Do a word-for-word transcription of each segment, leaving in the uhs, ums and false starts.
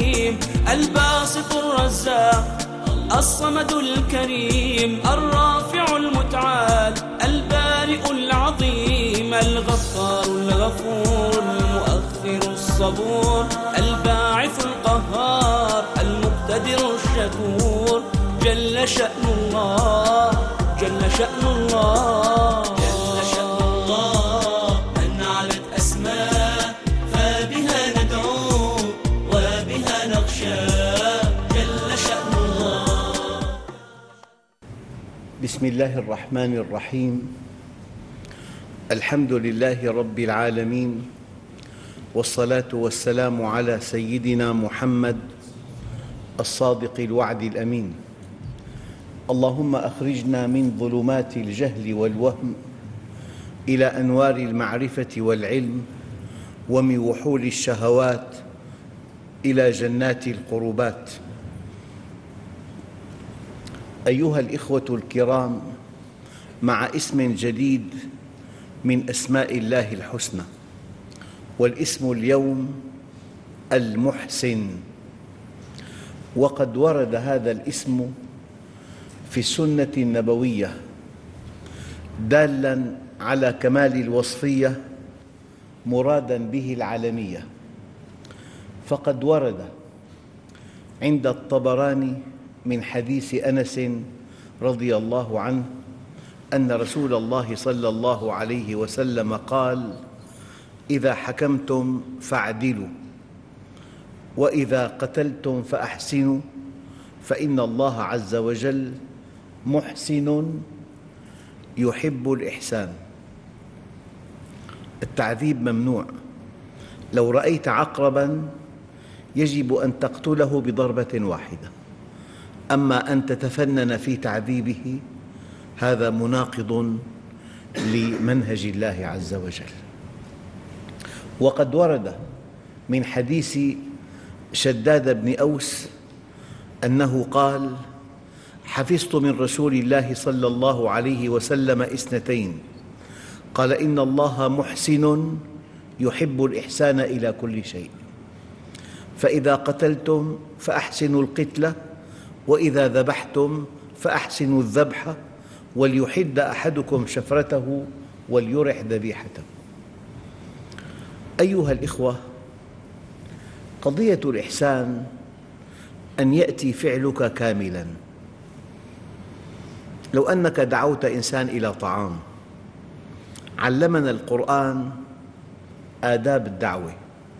الحليم الباسط الرزاق الصمد الكريم الرافع المتعال البارئ العظيم الغفار الغفور المؤخر الصبور الباعث القهار المقتدر الشكور جل شأن الله جل شأن الله جل شأن الله أن علت أسماء فبها ندعو وبها نخشى جل شأن الله. بسم الله الرحمن الرحيم. الحمد لله رب العالمين، والصلاة والسلام على سيدنا محمد الصادق الوعد الأمين. اللهم أخرجنا من ظلمات الجهل والوهم إلى أنوار المعرفة والعلم، ومن وحول الشهوات إلى جنات القربات. أيها الإخوة الكرام، مع اسم جديد من أسماء الله الحسنى، والاسم اليوم المحسن. وقد ورد هذا الاسم في السنة النبوية دالاً على كمال الوصفية مراداً به العالمية. فقد ورد عند الطبراني من حديث أنس رضي الله عنه أن رسول الله صلى الله عليه وسلم قال: إذا حكمتم فاعدلوا، وإذا قتلتم فأحسنوا، فإن الله عز وجل محسن يحب الإحسان. التعذيب ممنوع. لو رأيت عقرباً يجب أن تقتله بضربة واحدة، أما أن تتفنن في تعذيبه هذا مناقض لمنهج الله عز وجل. وقد ورد من حديث شداد بن أوس أنه قال: حفظت من رسول الله صلى الله عليه وسلم اثنتين، قال: إن الله محسن يحب الإحسان إلى كل شيء، فإذا قتلتم فأحسنوا القتلة، وإذا ذبحتم فأحسنوا الذبح، وليحد أحدكم شفرته وليرح ذبيحته. أيها الإخوة، قضية الإحسان أن يأتي فعلك كاملاً. لو أنك دعوت إنسان إلى طعام، علمنا القرآن آداب الدعوة،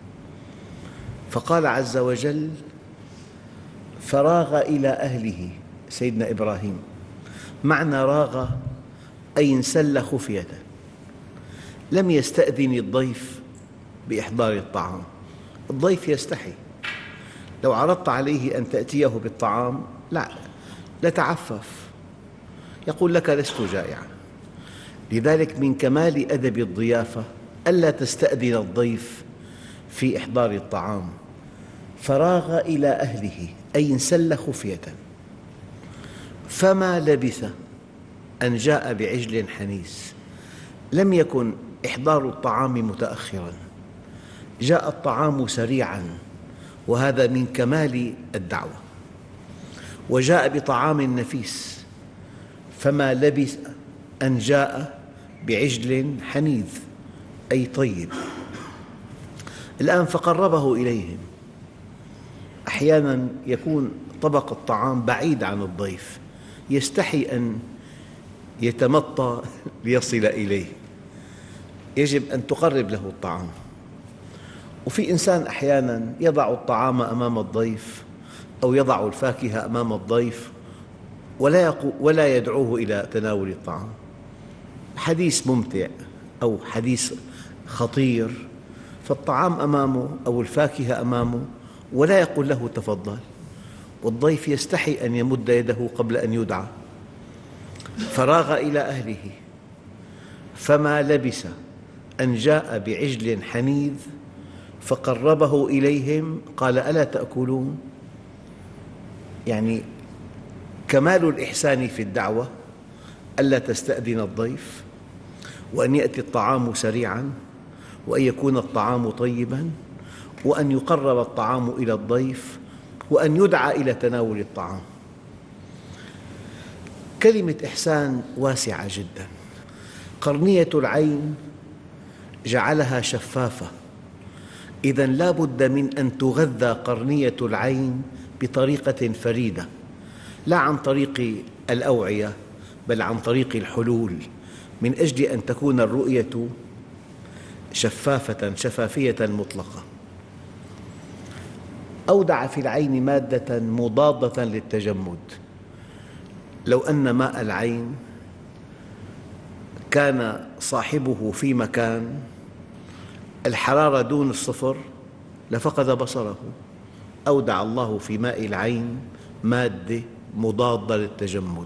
فقال عز وجل: فراغ إلى أهله. سيدنا إبراهيم، معنى راغ أي انسل خفية، لم يستأذن الضيف بإحضار الطعام. الضيف يستحي، لو عرضت عليه أن تأتيه بالطعام لا لتعفف، يقول لك: لست جائعاً. لذلك من كمال أدب الضيافة ألا تستأذن الضيف في إحضار الطعام. فراغ إلى أهله أي انسل خفية، فما لبث أن جاء بعجل حنيس. لم يكن إحضار الطعام متأخراً، جاء الطعام سريعاً، وهذا من كمال الدعوة. وجاء بطعام نفيس، فما لبث أن جاء بعجل حنيذ أي طيب. الآن فقربه إليهم. أحياناً يكون طبق الطعام بعيد عن الضيف، يستحي أن يتمطى ليصل إليه، يجب أن تقرب له الطعام. وفي إنسان أحياناً يضع الطعام أمام الضيف أو يضع الفاكهة أمام الضيف ولا, ولا يدعوه إلى تناول الطعام. حديث ممتع أو حديث خطير، فالطعام أمامه أو الفاكهة أمامه ولا يقول له تفضل، والضيف يستحي أن يمد يده قبل أن يدعى. فراغ إلى أهله، فما لبث أن جاء بعجل حنيذ فقربه إليهم قال: ألا تأكلون؟ يعني كمال الإحسان في الدعوة ألا تستأذن الضيف، وأن يأتي الطعام سريعاً، وأن يكون الطعام طيباً، وأن يقرب الطعام إلى الضيف، وأن يدعى إلى تناول الطعام. كلمة إحسان واسعة جداً. قرنية العين جعلها شفافة، إذن لا بد من أن تغذى قرنية العين بطريقة فريدة، لا عن طريق الأوعية بل عن طريق الحلول، من أجل أن تكون الرؤية شفافة شفافية مطلقة. أودع في العين مادة مضادة للتجمد. لو أن ماء العين كان صاحبه في مكان الحرارة دون الصفر لفقد بصره. أودع الله في ماء العين مادة مضادة للتجمد.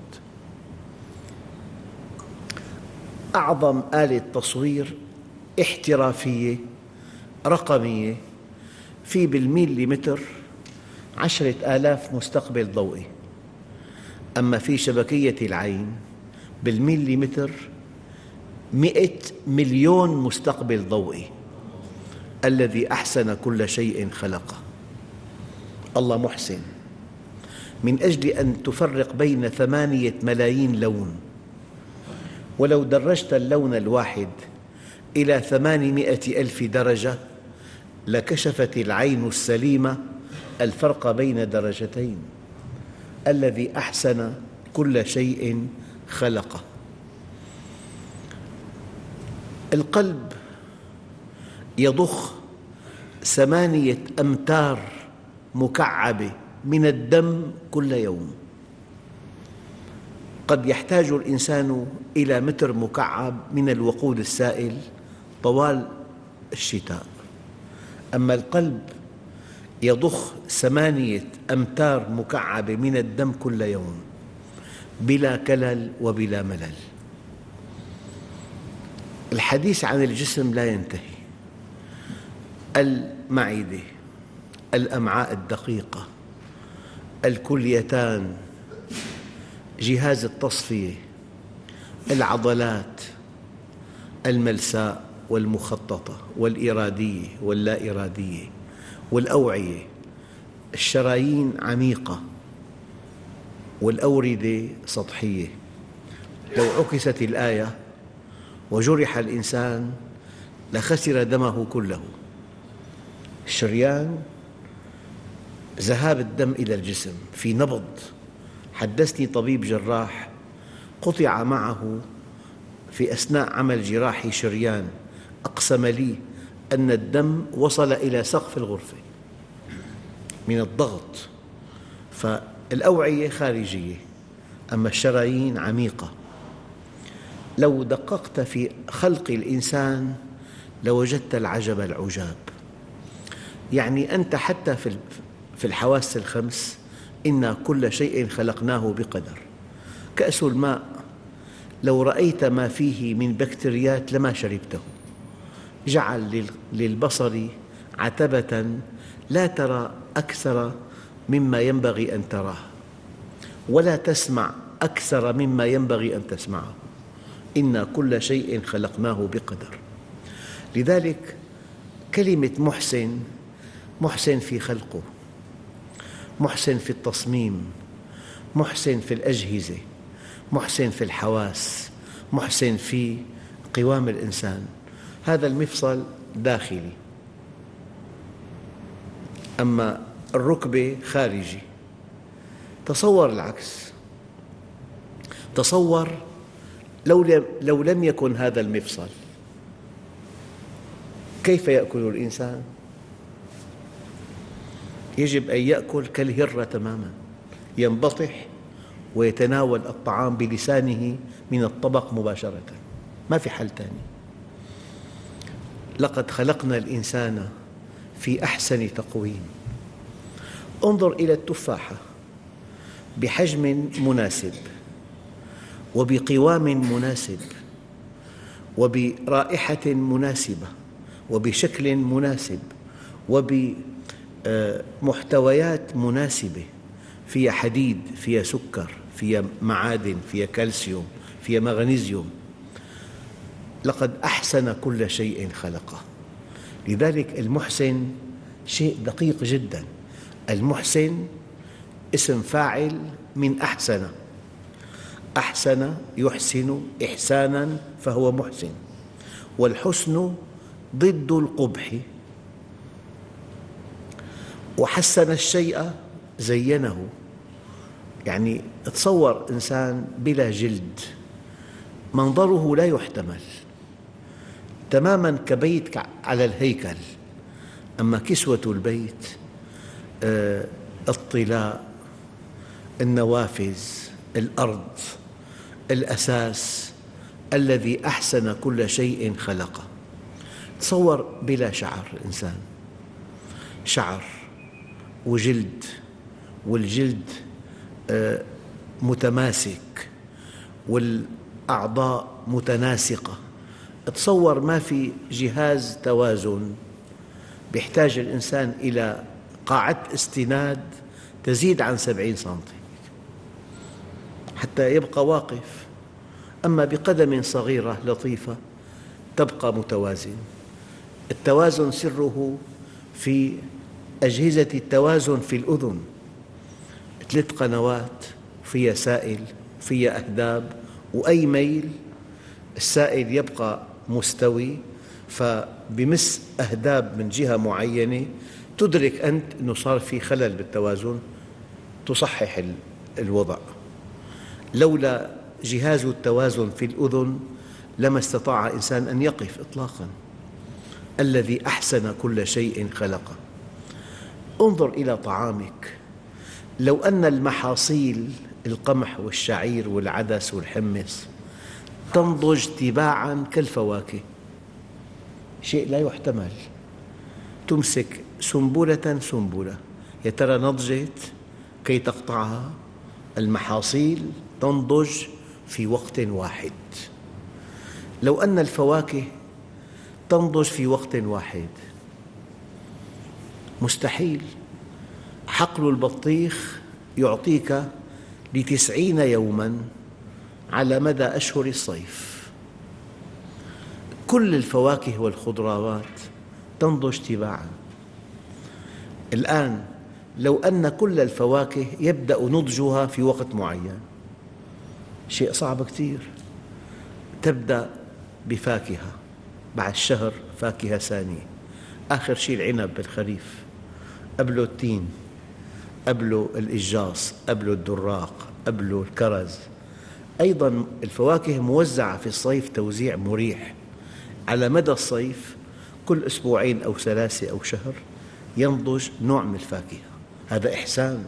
أعظم آلة تصوير احترافية رقمية، في بالميليمتر عشرة آلاف مستقبل ضوئي، أما في شبكية العين بالميليمتر مئة مليون مستقبل ضوئي. الذي أحسن كل شيء خلقه. الله محسن، من أجل أن تفرق بين ثمانية ملايين لون، ولو درجت اللون الواحد إلى ثمانمائة ألف درجة لكشفت العين السليمة الفرق بين درجتين. الذي أحسن كل شيء خلقه. القلب يضخ ثمانية أمتار مكعبة من الدم كل يوم. قد يحتاج الإنسان إلى متر مكعب من الوقود السائل طوال الشتاء، أما القلب يضخ ثمانية أمتار مكعبة من الدم كل يوم بلا كلل وبلا ملل. الحديث عن الجسم لا ينتهي. المعدة، الأمعاء الدقيقة، الكليتان، جهاز التصفية، العضلات الملساء والمخططة والإرادية واللا إرادية، والأوعية، الشرايين عميقة والأوردة سطحية. لو عكست الآية وجرح الإنسان لخسر دمه كله. الشريان ذهاب الدم إلى الجسم في نبض. حدثني طبيب جراح قطع معه في أثناء عمل جراحي شريان، أقسم لي أن الدم وصل إلى سقف الغرفة من الضغط. فالأوعية خارجية، أما الشرايين عميقة. لو دققت في خلق الإنسان لوجدت العجب العجاب. يعني أنت حتى في الحواس الخمس إنا كل شيء خلقناه بقدر. كأس الماء لو رأيت ما فيه من بكتريات لما شربته. جعل للبصر عتبة لا ترى أكثر مما ينبغي أن تراه، ولا تسمع أكثر مما ينبغي أن تسمعه. إنا كل شيء خلقناه بقدر. لذلك كلمة محسن، محسن في خلقه، محسن في التصميم، محسن في الأجهزة، محسن في الحواس، محسن في قوام الإنسان. هذا المفصل داخلي، أما الركبة خارجي. تصور العكس. تصور لو لم يكن هذا المفصل كيف يأكل الإنسان؟ يجب أن يأكل كالهرة تماماً، ينبطح ويتناول الطعام بلسانه من الطبق مباشرة، ما في حل ثاني. لقد خلقنا الإنسان في أحسن تقويم. انظر إلى التفاحة بحجم مناسب وبقوام مناسب وبرائحة مناسبة وبشكل مناسب وبمحتويات مناسبة، فيها حديد، فيها سكر، فيها معادن، فيها كالسيوم، فيها مغنيسيوم. لقد أحسن كل شيء خلقه. لذلك المحسن شيء دقيق جدا. المحسن اسم فاعل من أحسن، أحسن يحسن إحسانا فهو محسن، والحسن ضد القبح. وحسن الشيء زينه، يعني تصور إنسان بلا جلد منظره لا يحتمل، تماماً كبيت على الهيكل، أما كسوة البيت، الطلاء، النوافذ، الأرض، الأساس الذي أحسن كل شيء خلقه. تصور بلا شعر إنسان، شعر وجلد، والجلد متماسك والأعضاء متناسقة. تصور ما في جهاز توازن، يحتاج الإنسان إلى قاعدة استناد تزيد عن سبعين سنتي حتى يبقى واقف، أما بقدم صغيرة لطيفة تبقى متوازن. التوازن سره في أجهزة التوازن في الأذن، ثلاث قنوات فيها سائل فيها أهداب، وأي ميل السائل يبقى مستوي، فبمس أهداب من جهة معينة تدرك أنت أنه صار في خلل بالتوازن، تصحح الوضع. لولا جهاز التوازن في الأذن لما استطاع إنسان أن يقف إطلاقاً. الذي أحسن كل شيء خلقه. انظر إلى طعامك، لو أن المحاصيل القمح والشعير والعدس والحمص تنضج تباعاً كالفواكه، شيء لا يحتمل. تمسك سنبلة سنبلة، يا ترى نضجت كي تقطعها؟ المحاصيل تنضج في وقت واحد. لو أن الفواكه تنضج في وقت واحد مستحيل. حقل البطيخ يعطيك لتسعين يوماً على مدى أشهر الصيف. كل الفواكه والخضروات تنضج تباعاً. الآن لو أن كل الفواكه يبدأ نضجها في وقت معين، شيء صعب كثير. تبدأ بفاكهة، بعد شهر فاكهة ثانية، آخر شيء العنب بالخريف، قبله التين، قبله الإجاص، قبله الدراق، قبله الكرز. أيضاً الفواكه موزعة في الصيف توزيع مريح. على مدى الصيف كل أسبوعين أو ثلاثة أو شهر ينضج نوع من الفاكهة. هذا إحسان.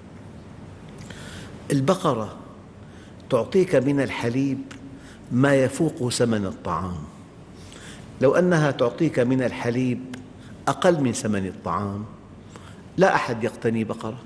البقرة تعطيك من الحليب ما يفوق ثمن الطعام. لو أنها تعطيك من الحليب أقل من ثمن الطعام لا أحد يقتني بقرة.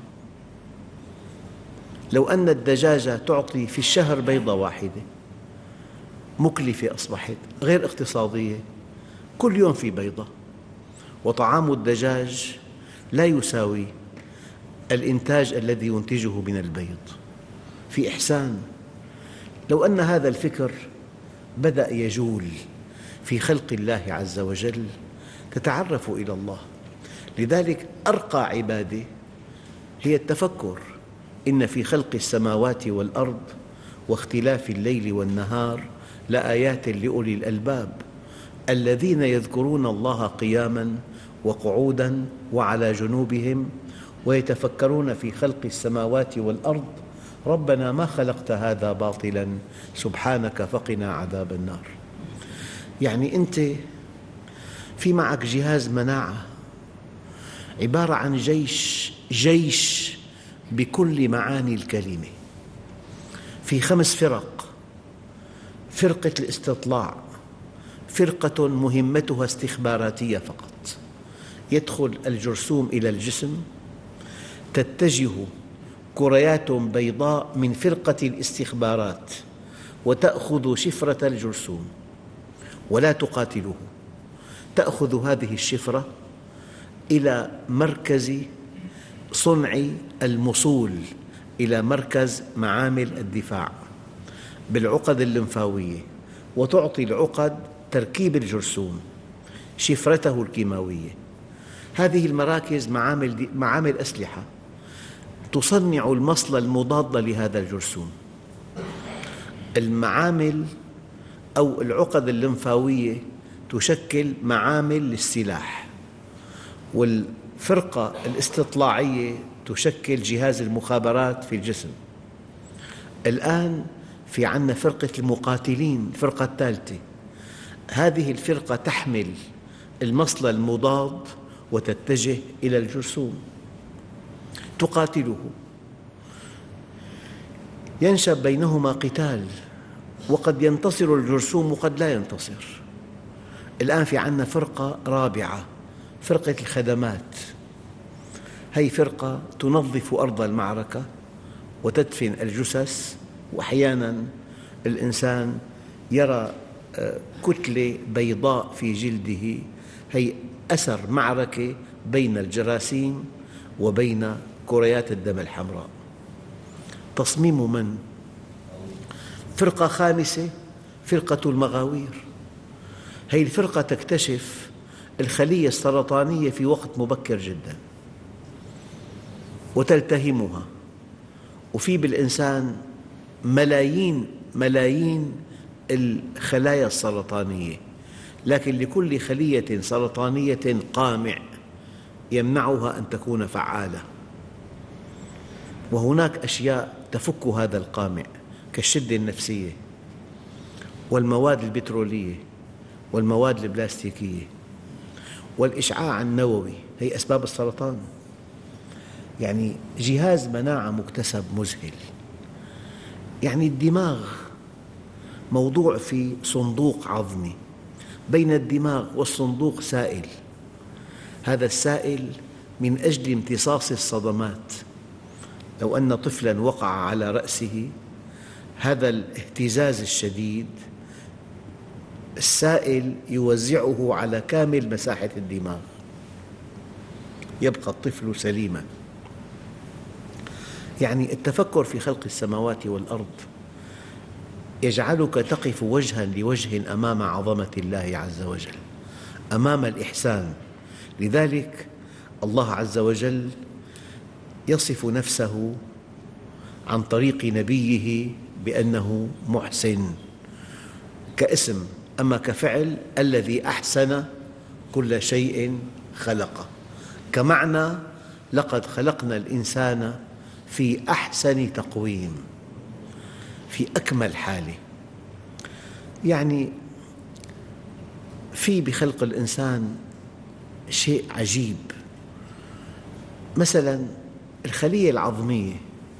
لو أن الدجاجة تعطي في الشهر بيضة واحدة، مكلفة أصبحت، غير اقتصادية، كل يوم في بيضة، وطعام الدجاج لا يساوي الإنتاج الذي ينتجه من البيض. في إحسان. لو أن هذا الفكر بدأ يجول في خلق الله عز وجل تتعرف إلى الله. لذلك أرقى عبادة هي التفكر. إن في خلق السماوات والأرض واختلاف الليل والنهار لآيات لأولي الألباب الذين يذكرون الله قياماً وقعوداً وعلى جنوبهم ويتفكرون في خلق السماوات والأرض ربنا ما خلقت هذا باطلاً سبحانك فقنا عذاب النار. يعني أنت في معك جهاز مناعة عبارة عن جيش جيش بكل معاني الكلمة، في خمس فرق. فرقة الاستطلاع، فرقة مهمتها استخباراتية فقط. يدخل الجرثوم إلى الجسم، تتجه كريات بيضاء من فرقة الاستخبارات وتأخذ شفرة الجرثوم ولا تقاتله. تأخذ هذه الشفرة إلى مركز صنع الموصول، إلى مركز معامل الدفاع بالعقد الليمفاوية، وتعطي العقد تركيب الجرثوم، شفرته الكيماوية. هذه المراكز معامل, معامل أسلحة تصنع المصل المضاد لهذا الجرثوم. المعامل أو العقد الليمفاوية تشكل معامل للسلاح، والفرقة الاستطلاعية تشكل جهاز المخابرات في الجسم. الآن في عنا فرقة المقاتلين، الفرقة الثالثة. هذه الفرقة تحمل المصل المضاد وتتجه إلى الجرثوم تقاتله. ينشب بينهما قتال، وقد ينتصر الجرثوم وقد لا ينتصر. الآن في عنا فرقة رابعة، فرقة الخدمات. هي فرقة تنظف أرض المعركة وتدفن الجثث، وأحياناً الإنسان يرى كتلة بيضاء في جلده، هي أثر معركة بين الجراثيم وبين كريات الدم الحمراء. تصميم من؟ فرقة خامسة، فرقة المغاوير. هذه الفرقة تكتشف الخلية السرطانية في وقت مبكر جدا وتلتهمها. وفي بالإنسان ملايين ملايين الخلايا السرطانية، لكن لكل خلية سرطانية قامع يمنعها أن تكون فعالة. وهناك أشياء تفك هذا القامع كالشدة النفسية والمواد البترولية والمواد البلاستيكية والإشعاع النووي، هي أسباب السرطان. يعني جهاز مناعة مكتسب مذهل. يعني الدماغ موضوع في صندوق عظمي، بين الدماغ والصندوق سائل. هذا السائل من أجل امتصاص الصدمات. لو أن طفلاً وقع على رأسه، هذا الاهتزاز الشديد السائل يوزعه على كامل مساحة الدماغ، يبقى الطفل سليماً. يعني التفكر في خلق السماوات والأرض يجعلك تقف وجهاً لوجه أمام عظمة الله عز وجل، أمام الإحسان. لذلك الله عز وجل يصف نفسه عن طريق نبيه بأنه محسن كاسم، أما كفعل الذي أحسن كل شيء خلقه، كمعنى لقد خلقنا الإنسان في أحسن تقويم، في أكمل حالة. يعني في بخلق الإنسان شيء عجيب. مثلاً الخلية العظمية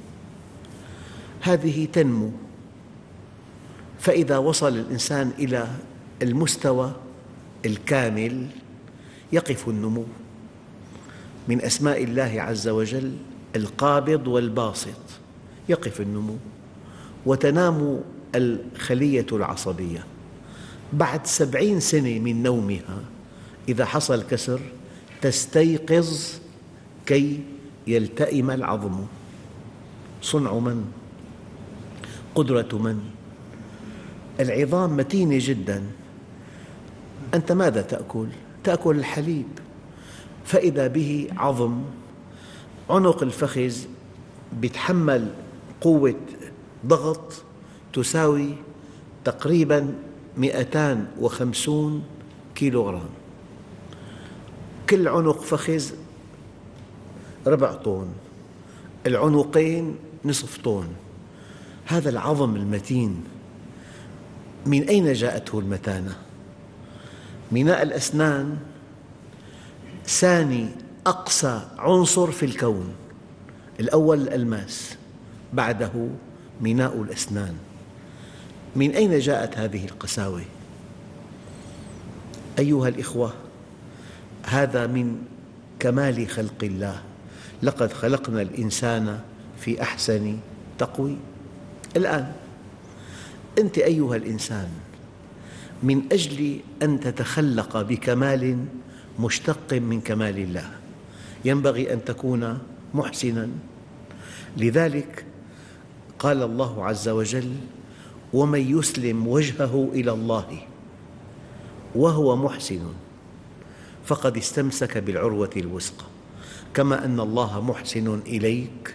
هذه تنمو، فإذا وصل الإنسان إلى المستوى الكامل يقف النمو. من أسماء الله عز وجل القابض والباسط، يقف النمو. وتنام الخلية العصبية بعد سبعين سنة من نومها، إذا حصل كسر تستيقظ كي يلتئم العظم. صنع من؟ قدرة من؟ العظام متينة جدا. أنت ماذا تأكل؟ تأكل الحليب، فإذا به عظم. عنق الفخذ يتحمل قوة ضغط تساوي تقريباً مئتين وخمسين كيلوغرام. كل عنق فخذ ربع طن، العنقين نصف طن. هذا العظم المتين من أين جاءته المتانة؟ ميناء الأسنان ثاني أقسى عنصر في الكون، الأول الألماس، بعده ميناء الأسنان. من أين جاءت هذه القساوة؟ أيها الإخوة، هذا من كمال خلق الله. لقد خلقنا الإنسان في أحسن تقويم. الآن أنت أيها الإنسان من أجل أن تتخلق بكمال مشتق من كمال الله ينبغي أن تكون محسناً. لذلك قال الله عز وجل: ومن يسلم وجهه إلى الله وهو محسن فقد استمسك بالعروة الوثقى. كما أن الله محسن إليك،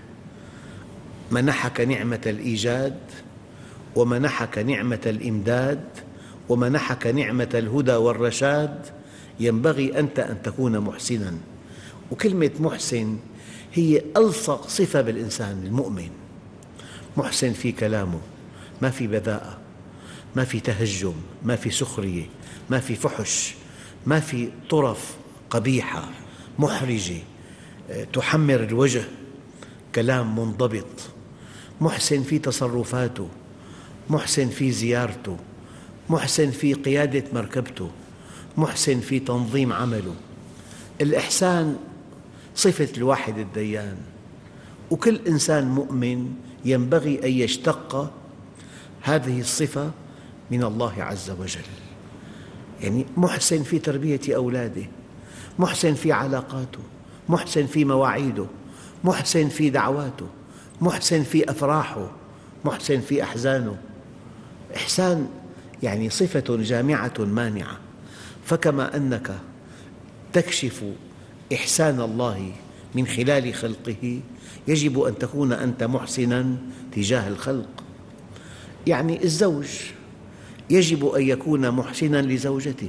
منحك نعمة الإيجاد، ومنحك نعمة الإمداد، ومنحك نعمة الهدى والرشاد، ينبغي أنت أن تكون محسناً. وكلمة محسن هي ألصق صفة بالإنسان المؤمن. محسن في كلامه، ما في بذاءة، ما في تهجم، ما في سخرية، ما في فحش، ما في طرف قبيحة محرجة تحمر الوجه، كلام منضبط. محسن في تصرفاته، محسن في زيارته، محسن في قيادة مركبته، محسن في تنظيم عمله. الإحسان صفة الواحد الديان، وكل إنسان مؤمن ينبغي أن يشتق هذه الصفة من الله عز وجل. يعني محسن في تربية أولاده، محسن في علاقاته، محسن في مواعيده، محسن في دعواته، محسن في أفراحه، محسن في أحزانه. إحسان يعني صفة جامعة مانعة. فكما أنك تكشف إحسان الله من خلال خلقه، يجب أن تكون أنت محسناً تجاه الخلق. يعني الزوج يجب أن يكون محسناً لزوجته،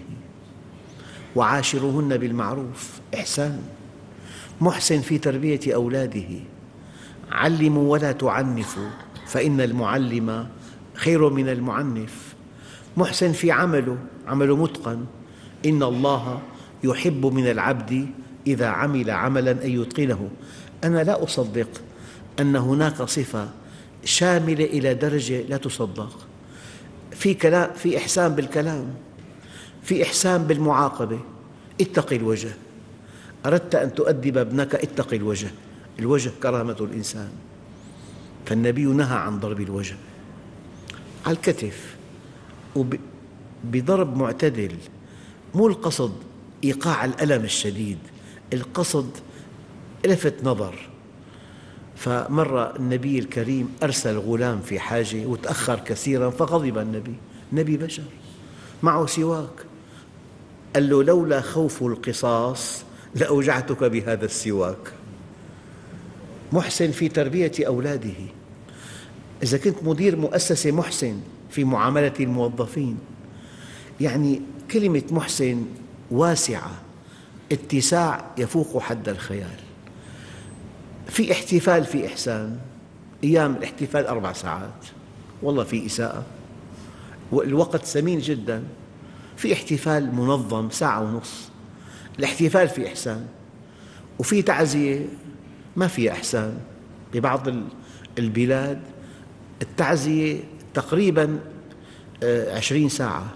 وعاشرهن بالمعروف، إحسان. محسن في تربية أولاده، علموا ولا تعنفوا فإن المعلم خير من المعنف. محسن في عمله، عمله متقن، إن الله يحب من العبد إذا عمل عملاً أن يتقنه. أنا لا أصدق أن هناك صفة شاملة إلى درجة لا تصدق. في كلام، في إحسان بالكلام، في إحسان بالمعاقبة. اتق الوجه، أردت أن تؤدب ابنك اتق الوجه، الوجه كرامة الإنسان، فالنبي نهى عن ضرب الوجه على الكتف وبضرب معتدل. مو القصد إيقاع الألم الشديد، القصد لفت نظر. فمرة النبي الكريم أرسل غلام في حاجة وتأخر كثيراً، فغضب النبي. النبي بشر معه سواك، قال له لولا خوف القصاص لأوجعتك بهذا السواك. محسن في تربية أولاده. إذا كنت مدير مؤسسة، محسن في معاملة الموظفين. يعني كلمة محسن واسعة، اتساع يفوق حد الخيال. في احتفال في إحسان، أيام الاحتفال أربع ساعات، والله في إساءة، والوقت ثمين جدا. في احتفال منظم ساعة ونصف، الاحتفال في إحسان. وفي تعزية ما فيها إحسان. ببعض البلاد التعزية تقريباً عشرين ساعة،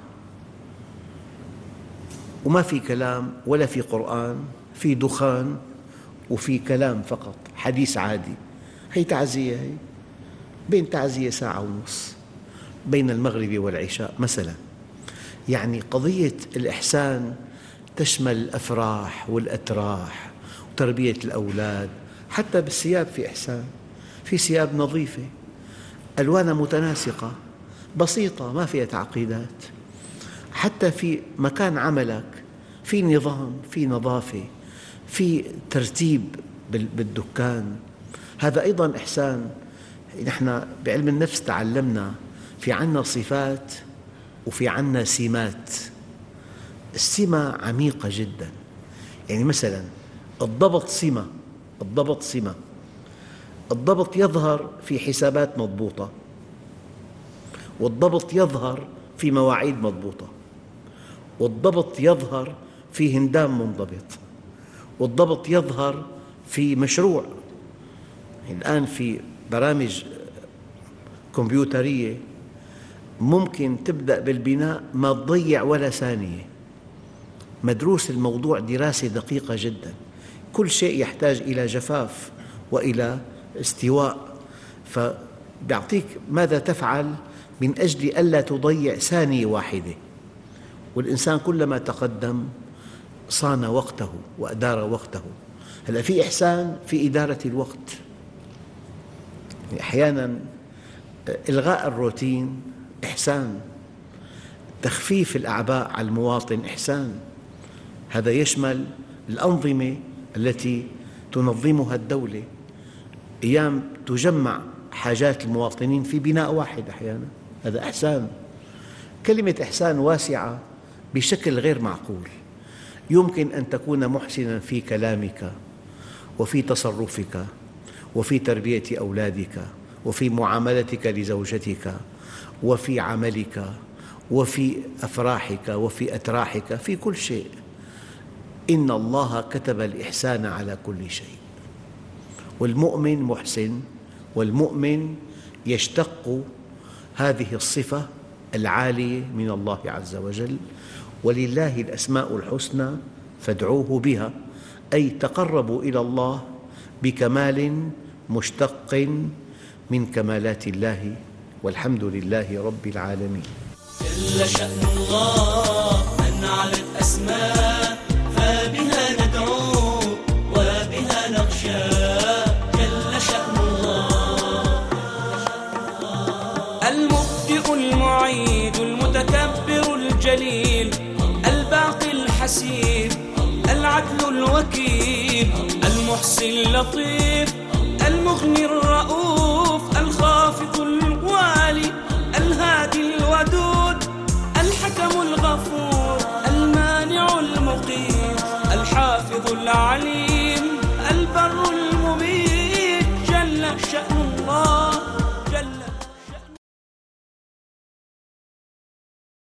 وما في كلام ولا في قرآن، في دخان وفي كلام فقط، حديث عادي. هي تعزية، هي بين تعزية ساعة ونصف بين المغرب والعشاء مثلاً. يعني قضية الإحسان تشمل الأفراح والأتراح وتربية الأولاد. حتى بالثياب في إحسان، في ثياب نظيفة، ألوانها متناسقة، بسيطة، ما فيها تعقيدات. حتى في مكان عملك في نظام، في نظافة، في ترتيب بالدكان، هذا أيضاً إحسان. نحن بعلم النفس تعلمنا في عنا صفات وفي عنا سمات. السمة عميقة جداً. يعني مثلاً الضبط سمة، الضبط سمة. الضبط يظهر في حسابات مضبوطة، والضبط يظهر في مواعيد مضبوطة، والضبط يظهر في هندام منضبط، والضبط يظهر في مشروع. الآن في برامج كمبيوترية ممكن تبدأ بالبناء ما تضيع ولا ثانية، مدروس الموضوع دراسة دقيقة جداً. كل شيء يحتاج إلى جفاف وإلى استواء، فبيعطيك ماذا تفعل من أجل ألا تضيع ثانية واحدة. والإنسان كلما تقدم صان وقته وأدار وقته. هلأ في إحسان في إدارة الوقت. يعني أحياناً إلغاء الروتين إحسان، تخفيف الأعباء على المواطن إحسان. هذا يشمل الأنظمة التي تنظمها الدولة. أيام تجمع حاجات المواطنين في بناء واحد أحيانا، هذا إحسان. كلمة إحسان واسعة بشكل غير معقول. يمكن أن تكون محسناً في كلامك وفي تصرفك وفي تربية أولادك وفي معاملتك لزوجتك وفي عملك وفي أفراحك وفي أتراحك، في كل شيء. إن الله كتب الإحسان على كل شيء. والمؤمن محسن، والمؤمن يشتق هذه الصفة العالية من الله عز وجل. ولله الأسماء الحسنى فادعوه بها، أي تقربوا إلى الله بكمال مشتق من كمالات الله، والحمد لله رب العالمين. جل شأن الله من علت أسماء، فبها ندعو وبها نخشى. جل شأن الله المبدئ المعيد المتكبر الجليل الباقي الحسيب العدل الوكيل المحصي اللطيف